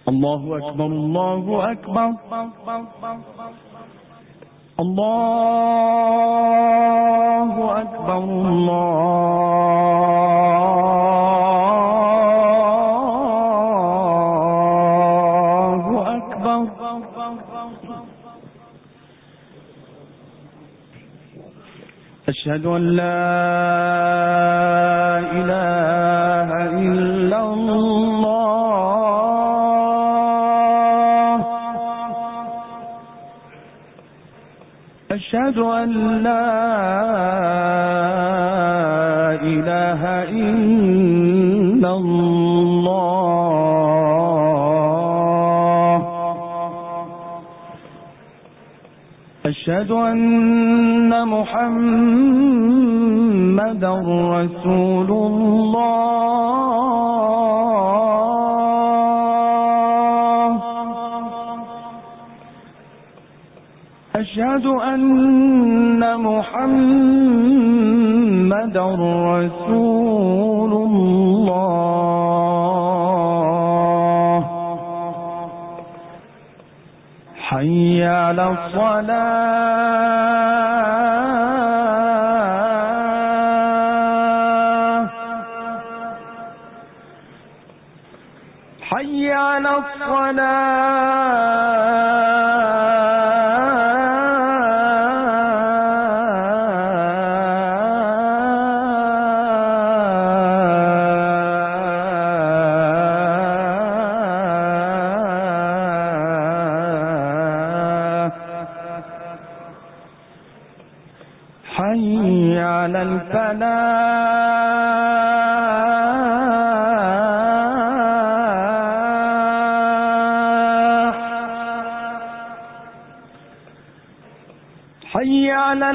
الله أكبر الله أكبر الله أكبر الله أكبر. أشهد أن لا إله إلا الله. أشهد أن لا إله إلا الله. أشهد أن محمدا رسول الله. أشهد أن محمدا رسول الله. حي على الصلاة. حي على حي على الفلاح. حي على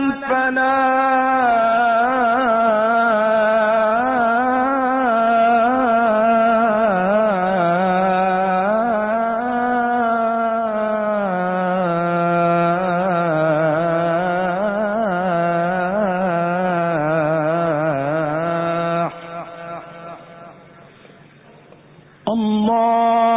الفلاح. الله